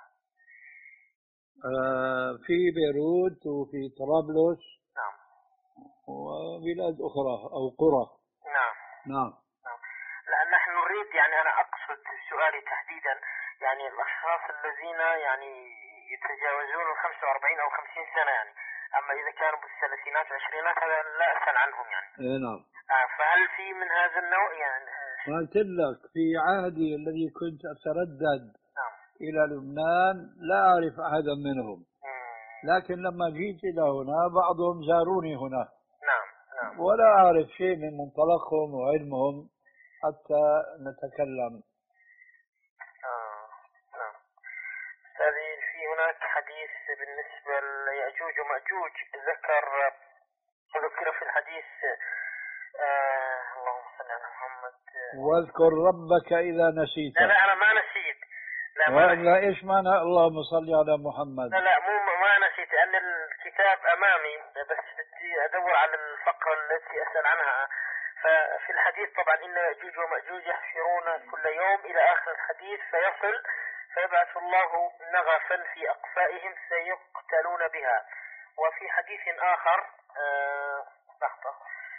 آه في بيروت وفي طرابلس. نعم. وبلاد أخرى أو قرى. نعم. نعم. نعم. لا نحن نريد يعني أنا أقصد سؤالي تحديدا يعني الأشخاص الذين يعني يتجاوزون ال خمسة وأربعين أو خمسين سنة يعني أما إذا كانوا بالثلاثينات والعشرينات هذا لا أسأل عنهم يعني. إيه نعم. آه فهل في من هذا النوع يعني؟ قلت لك في عهدي الذي كنت أتردد نعم. إلى لبنان لا أعرف أحدا منهم، لكن لما جيت إلى هنا بعضهم زاروني هنا. نعم نعم. ولا أعرف شيء من منطلقهم وعلمهم حتى نتكلم. آه نعم. هذه في هناك حديث بالنسبة ليأجوج ومأجوج ذكر ذكر في الحديث آه اللهم صل على محمد واذكر ربك إذا نسيت. لا لا أنا ما نسيت. لا ما وإلا إيش معنى اللهم صل على محمد؟ لا لا مو ما نسيت لأن الكتاب أمامي بس بدي أدور على الفقرة التي أسأل عنها. ففي الحديث طبعا إن يأجوج ومأجوج يحفرون كل يوم إلى آخر الحديث فيصل فيبعث الله نغفا في أقفائهم سيقتلون بها. وفي حديث آخر آه لحظة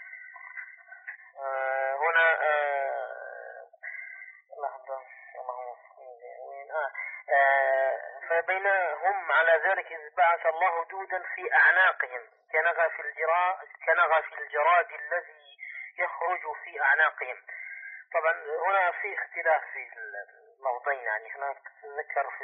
آه هنا آه لحظة اللهم وين آه, آه فبينهم على ذلك إذ بعث الله دودا في أعناقهم كنغى في الجراد كنغى في الجراد الذي يخرج في أعناقهم. طبعا هنا في اختلاف في اللفظين يعني هناك ذكر في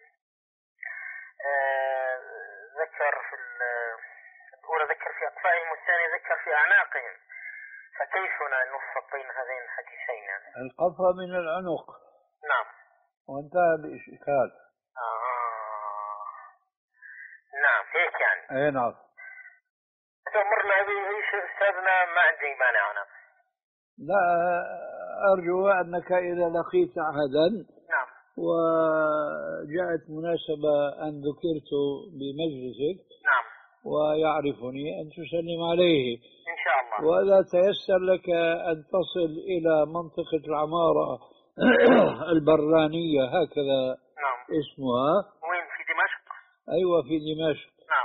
آه ذكر في الأولى ذكر في أقفائهم والثاني ذكر في أعناقهم. فكيف هنا نوفق بين هذين الحديثين يعني؟ القفا من العنق. نعم. وانتهى بإشكال. آه. نعم هيك يعني. اي نعم. تأمرنا به أستاذنا ما عندي مانع أنا. لا أرجو أنك إذا لقيت أحدا نعم وجاءت مناسبة أن ذكرت بمجلسك نعم ويعرفني أن تسلم عليه إن شاء الله. وإذا تيسر لك أن تصل إلى منطقة العمارة البرانية هكذا نعم. اسمها. وين في دمشق؟ أيوة في دمشق. نعم.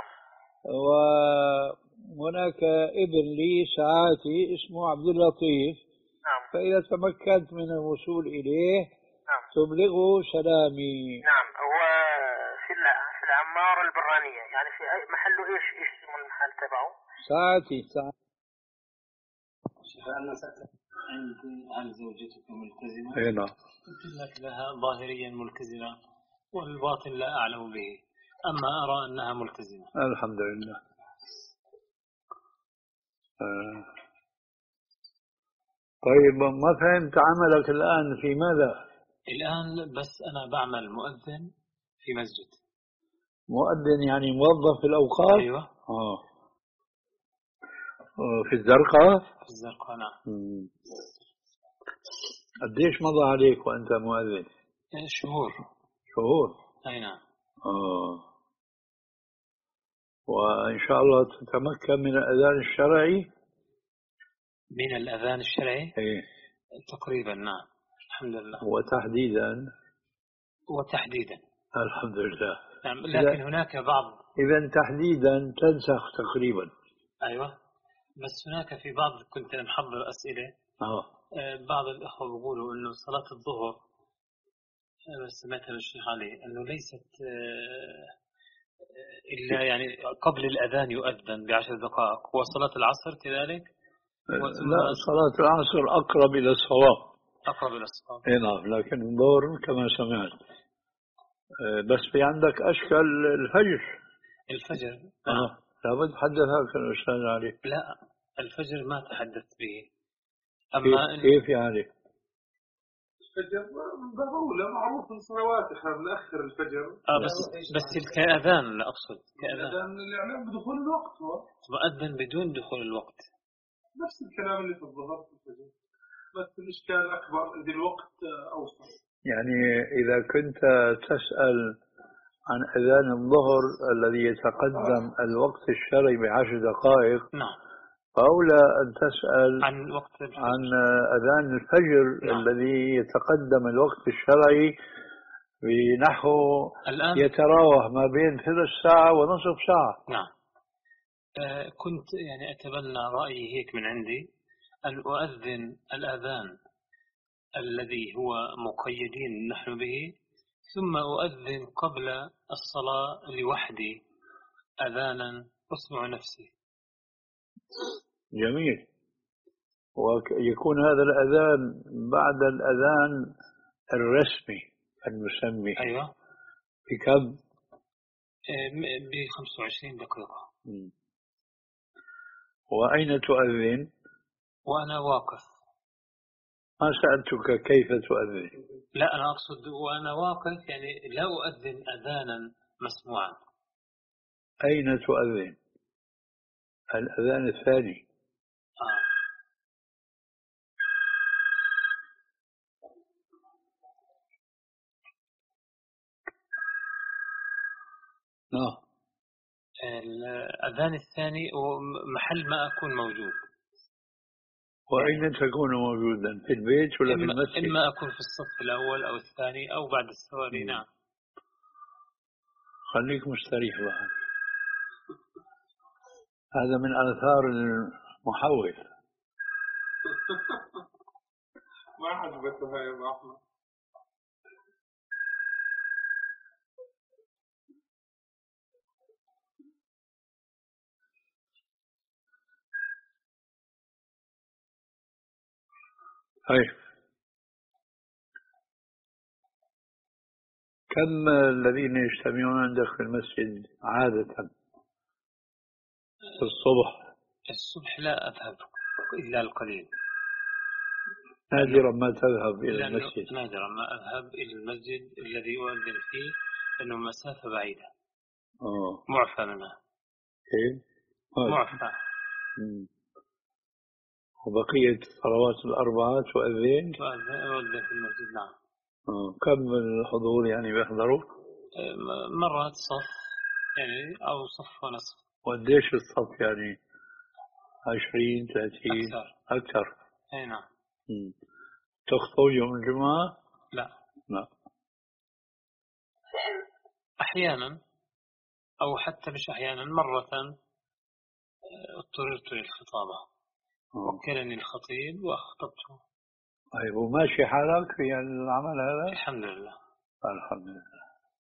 وهناك ابن لي ساعاتي اسمه عبد اللطيف. نعم. فإذا تمكنت من الوصول إليه نعم. تبلغه سلامي. نعم. هو في في العمارة البرانية يعني في أي محله إيش إيش اسم المحل تبعه؟ ساعتي ساعتي. أنا سألت عندي عن زوجتك ملتزمة. أي نعم. قلت لك لها ظاهريا ملتزمة والباطن لا أعلم به، أما أرى أنها ملتزمة. الحمد لله. آه. طيب ما فهمت عملك الآن في ماذا؟ الآن بس أنا بعمل مؤذن في مسجد. مؤذن يعني موظف في الأوقات؟ أيوة. آه. في الزرقاء؟ في الزرقاء نعم. قديش مضى عليك وأنت مؤذن؟ شهور. شهور؟ أي نعم. آه. وإن شاء الله تتمكن من الأذان الشرعي؟ من الأذان الشرعي؟ إيه. تقريبا نعم الحمد لله. وتحديدا؟ وتحديدا. الحمد لله. نعم لكن هناك بعض. إذا تحديدا تنسخ تقريبا. أيوة. بس هناك في بعض كنت محضر أسئلة. آه. بعض الأخوة بيقولوا إنه صلاة الظهر سمعتها الشيخ علي إنه ليست إلا يعني قبل الأذان يؤذن بعشر دقائق، وصلاة العصر كذلك. لا صلاة العصر أقرب إلى الصواب. أقرب إلى الصواب. إيه نعم لكن الظهر كما سمعت. بس في عندك أشكال الفجر. الفجر. آه. لابد حدثك الأستاذ علي. لا الفجر ما تحدثت به. أما كيف, كيف يعني؟ الفجر ضرورة معروف من صلوات احنا بنأخر الفجر. آه بس بس كأذان لا أقصد كأذان. كأذان الإعلام بدخول الوقت هو. مؤذن بدون دخول الوقت. نفس الكلام اللي في الظهر في الفجر. بس الإشكال أكبر إذا الوقت أوصل. يعني إذا كنت تسأل عن أذان الظهر الذي يتقدم الوقت الشرعي بعشر دقائق. نعم. فأولى أن تسأل عن وقت الفجر. عن أذان الفجر. نعم. الذي يتقدم الوقت الشرعي بنحو الآن يتراوح ما بين ثلث ساعة ونصف ساعة. نعم. آه كنت يعني أتبنى رأيي هيك من عندي أن أؤذن الأذان الذي هو مقيدين نحن به، ثم أؤذن قبل الصلاة لوحدي أذانا أسمع نفسي. جميل. ويكون هذا الأذان بعد الأذان الرسمي المسمي. أيوة. بكم؟ ب خمسة وعشرين دقيقة. م. وأين تؤذن؟ وأنا واقف. ما سألتك كيف تؤذن. لا، أنا أقصد وأنا واقف، يعني لا أؤذن أذانا مسموعا. أين تؤذن؟ الأذان الثاني. آه. نعم. الأذان الثاني محل ما أكون موجود. وأين تكون موجودا؟ في البيت ولا إما في المسجد؟ إما أكون في الصف الأول أو الثاني أو بعد السواري. نعم. خليك مستريح بقى. هذا من آثار المحول. ما عجبتها يا أبو أحمد. طيب، كم الذين يجتمعون عندك في المسجد عادة في الصبح؟ الصبح لا أذهب إلا القليل. نادرا ما تذهب إلى المسجد. نادرا ما أذهب إلى المسجد الذي أؤذن فيه، لأنه مسافة بعيدة. أوه. معفى منها. كيف؟ معفى. مم. وبقية الصلوات الأربعة تؤذن؟ تؤذن في المسجد. نعم. أوه. كم الحضور يعني بيحضروا؟ مرات صف يعني أو صف ونصف. وقديش الصف يعني؟ عشرين ثلاثين؟ أكثر. أكثر. أي نعم. مم. تخطو يوم الجمعة؟ لا. لا. أحيانا، أو حتى مش أحيانا، مرة اضطررت للخطابة. وكلني الخطيب وأخطبته. طيب، وماشي حالك في العمل هذا؟ الحمد لله. الحمد لله.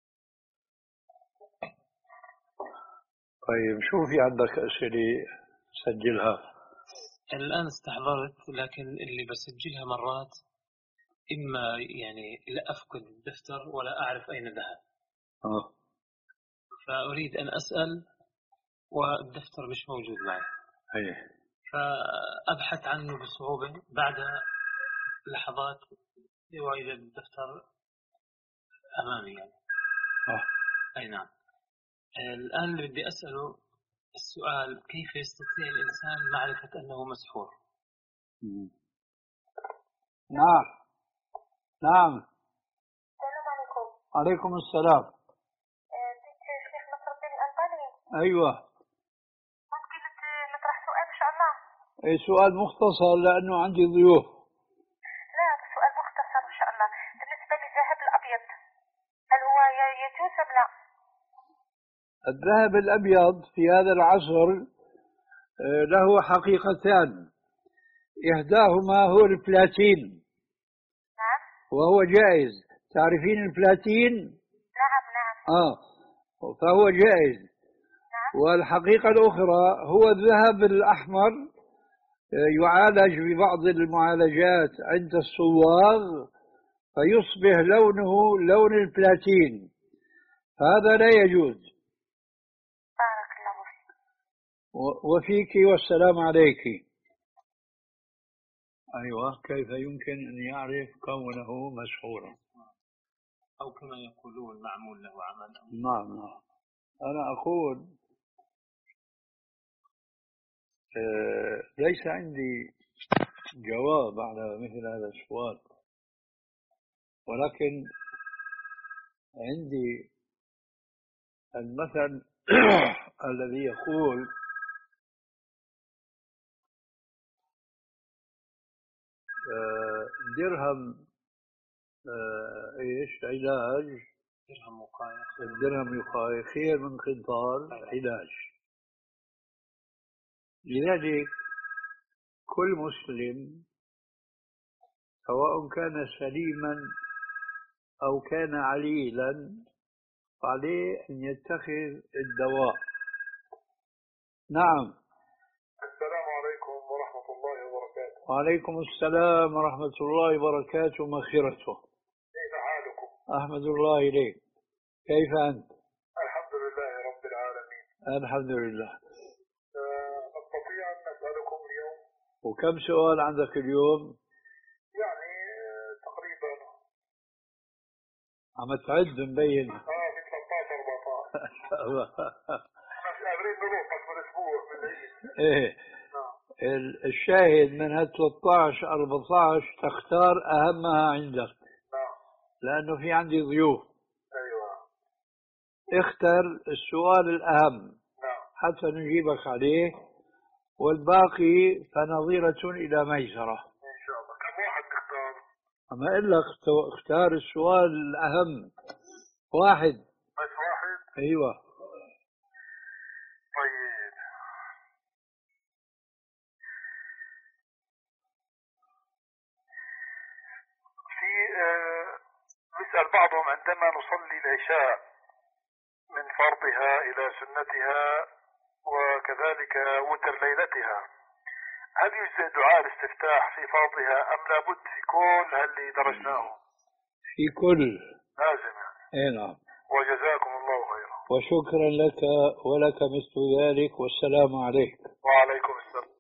طيب، شو في عندك أسئلة سجلها؟ الآن استحضرت، لكن اللي بسجلها مرات إما يعني لا أفقد الدفتر ولا أعرف أين ذهب. آه. فأريد أن أسأل والدفتر مش موجود معي. أيه. فأبحث عنه بصعوبة، بعد لحظات وإذا الدفتر أمامي يعني. آه. أي نعم. الآن اللي بدي أسأله السؤال: كيف يستطيع الإنسان معرفة أنه مسحور؟ مم. نعم. نعم. السلام عليكم. عليكم السلام. بنت الشيخ نصر الدين الألباني. أيوة. ممكن نطرح سؤال إن شاء الله؟ أي سؤال مختصر لأنه عندي ضيوف. لا، سؤال مختصر إن شاء الله. بالنسبة للذهب الأبيض، هل هو يجوز أم لا؟ الذهب الأبيض في هذا العصر له حقيقتان، إحداهما هو البلاتين. نعم. وهو جائز. تعرفين البلاتين؟ نعم نعم. آه فهو جائز. نعم. والحقيقة الأخرى هو الذهب الأحمر، يعالج ببعض المعالجات عند الصواغ فيصبح لونه لون البلاتين، هذا لا يجوز. بارك الله فيك. وفيك والسلام عليك. أيوة. كيف يمكن أن يعرف كونه مسحورا؟ أو كما يقولون معمول له عمل. نعم نعم. أنا أقول آه ليس عندي جواب على مثل هذا السؤال، ولكن عندي المثل الذي يقول آه درهم آه ايش علاج، درهم وقاية، الدرهم وقاية خير من قنطار علاج. لذلك كل مسلم سواء كان سليما أو كان عليلا عليه أن يتخذ الدواء نعم. السلام عليكم ورحمة الله وبركاته. وعليكم السلام ورحمة الله وبركاته ومغفرته. كيف حالكم؟ أحمد الله إليك. كيف أنت؟ الحمد لله رب العالمين. الحمد لله. نستطيع أن نسألكم اليوم؟ وكم سؤال عندك اليوم؟ يعني تقريبا عم تعد مبين. اه في ثلاثة عشر أربعة عشر. احنا قادرين نروح من اسبوع من العيد. ايه. الشاهد من هال ثلاثة عشر أربعة عشر تختار أهمها عندك. نعم. لأنه في عندي ضيوف. أيوة. اختر السؤال الأهم. نعم. حتى نجيبك عليه، والباقي فنظيرة إلى ميسرة. إن شاء الله. كم واحد تختار؟ أما أقول لك اختار السؤال الأهم. واحد. بس واحد؟ أيوة. طيب. في آه نسأل بعضهم عندما نصلي العشاء من فرضها إلى سنتها وكذلك وتر ليلتها، هل يجزئ دعاء الاستفتاح في فرضها أم لابد في كل اللي درجناه؟ في كل. لازم. اي نعم. وجزاكم الله خيرا. وشكرا لك ولك مثل ذلك، والسلام عليك. وعليكم السلام.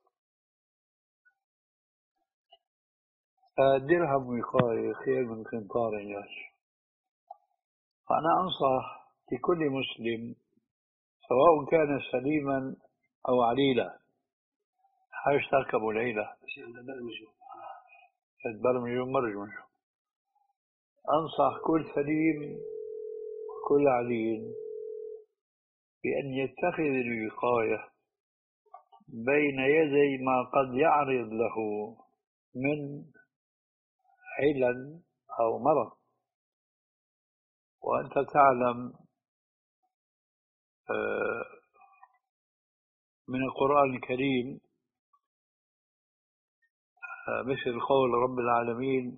درهم وقاية خير من قنطار الناس. فأنا أنصح لكل مسلم سواء كان سليما أو عليلا، حاج تركبوا ليلة تبرمجوا مرجمجوا، أنصح كل سليم وكل عليل بأن يتخذ الوقاية بين يدي ما قد يعرض له من علل أو مرض. وأنت تعلم من القرآن الكريم مثل قول رب العالمين: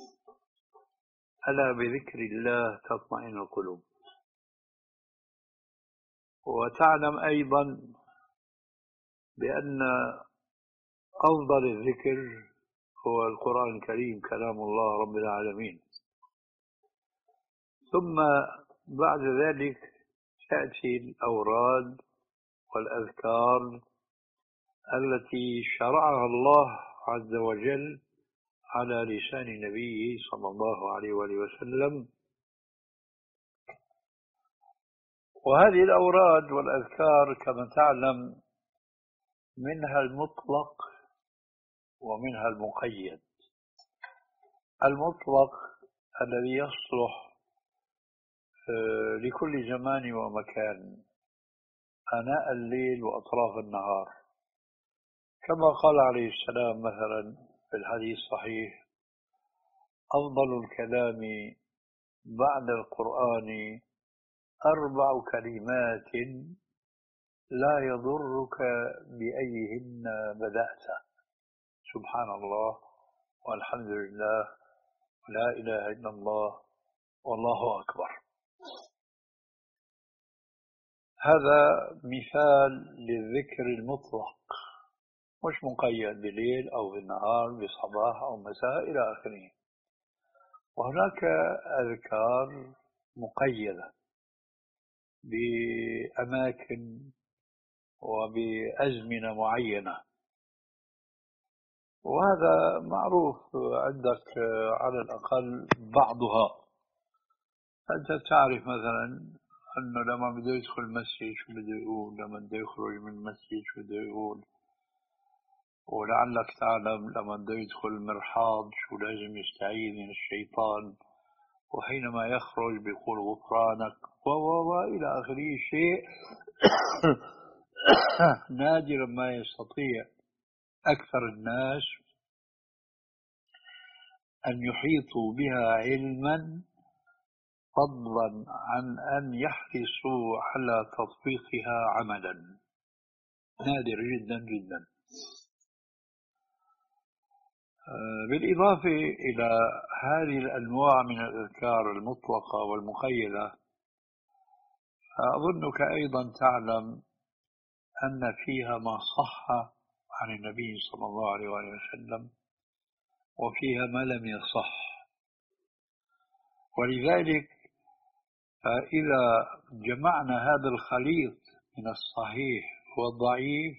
ألا بذكر الله تطمئن القلوب. وتعلم أيضا بأن أفضل الذكر هو القرآن الكريم كلام الله رب العالمين. ثم بعد ذلك تأتي الأوراد والأذكار التي شرعها الله عز وجل على لسان نبيه صلى الله عليه وآله وسلم. وهذه الأوراد والأذكار كما تعلم منها المطلق ومنها المقيد. المطلق الذي يصلح لكل زمان ومكان آناء الليل وأطراف النهار، كما قال عليه السلام مثلا في الحديث الصحيح: أفضل الكلام بعد القرآن أربع كلمات لا يضرك بأيهن بدأت: سبحان الله، والحمد لله، ولا إله إلا الله، والله أكبر. هذا مثال للذكر المطلق، مش مقيد بليل أو بالنهار، بصباح أو مساء إلى آخره. وهناك أذكار مقيدة بأماكن وبأزمنة معينة، وهذا معروف عندك على الأقل بعضها. أنت تعرف مثلا أنه لما بده يدخل المسجد شو بده يقول، لما بده يخرج من المسجد شو بده يقول، ولعلك تعلم لما بده يدخل المرحاض شو لازم يستعيذ من الشيطان، وحينما يخرج بيقول غفرانك و و إلى آخره. شيء نادرا ما يستطيع أكثر الناس أن يحيطوا بها علما، فضلا عن أن يحرصوا على تطبيقها عملا. نادر جدا جدا. بالإضافة إلى هذه الأنواع من الأذكار المطلقة والمقيدة، أظنك أيضا تعلم أن فيها ما صح عن النبي صلى الله عليه وسلم وفيها ما لم يصح. ولذلك فإذا جمعنا هذا الخليط من الصحيح والضعيف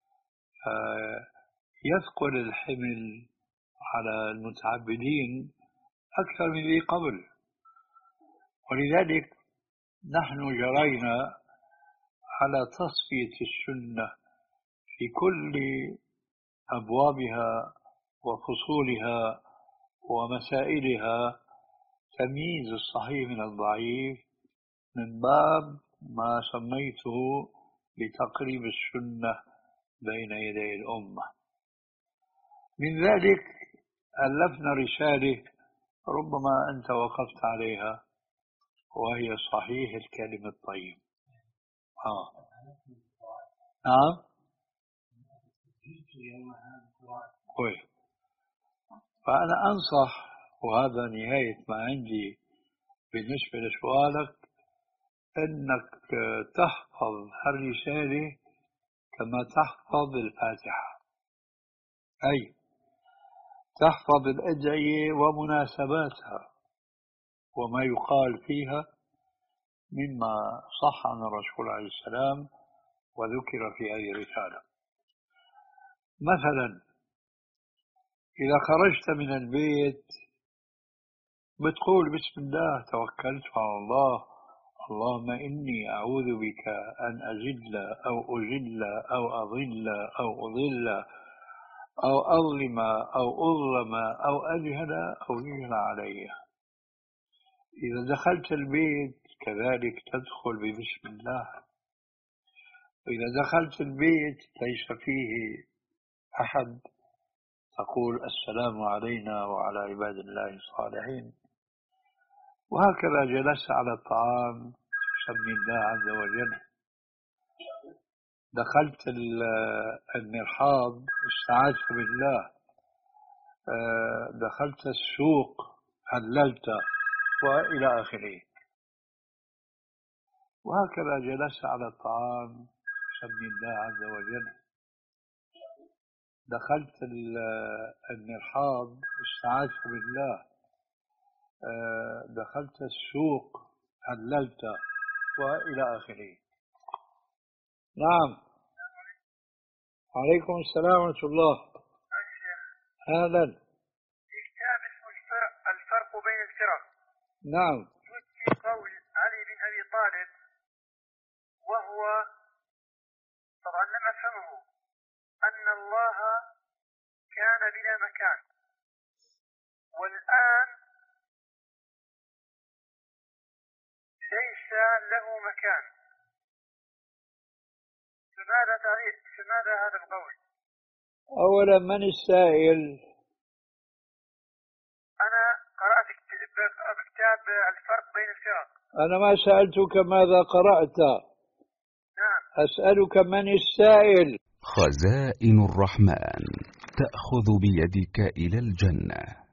يثقل الحمل على المتعبدين أكثر من ذي قبل. ولذلك نحن جرينا على تصفية السنة في كل أبوابها وفصولها ومسائلها، تمييز الصحيح من الضعيف من باب ما سميته بتقريب السنة بين يدي الأمة. من ذلك ألفنا رسالة ربما أنت وقفت عليها، وهي صحيح الكلم الطيب. آه. نعم. كويس. فأنا أنصح، وهذا نهاية ما عندي بالنسبة لسؤالك، أنك تحفظ هالرسالة كما تحفظ الفاتحة، أي تحفظ الأدعية ومناسباتها وما يقال فيها مما صح عن الرسول عليه السلام وذكر في أي رسالة. مثلا إذا خرجت من البيت بتقول بسم الله توكلت على الله، اللهم إني أعوذ بك أن أزل أو أزل أو أضل أو أضل أو أظلم أو أظلم أو أجهل أو يجهل علي. إذا دخلت البيت كذلك تدخل ببسم الله. وإذا دخلت البيت ليس فيه أحد تقول السلام علينا وعلى عباد الله الصالحين. وهكذا جلست على الطعام سمي الله عز وجل. دخلت المرحاض استعاذت بالله. دخلت السوق هللت وإلى آخره. وهكذا جلست على الطعام سمي الله عز وجل. دخلت المرحاض استعاذت بالله. دخلت السوق هللت وإلى آخره. نعم. عليكم السلام ورحمة الله. أهلا. في كتاب اسمه الفرق بين الفرق. نعم. يجي قول علي بن أبي طالب، وهو طبعا لم أفهمه، أن الله كان بلا مكان، والآن ليس له مكان. فماذا تعريف فماذا هذا القول؟ أولا من السائل؟ أنا قرأت كتاب الفرق بين الفرق. أنا ما سألتك ماذا قرأت. نعم. أسألك من السائل. خزائن الرحمن تأخذ بيدك إلى الجنة.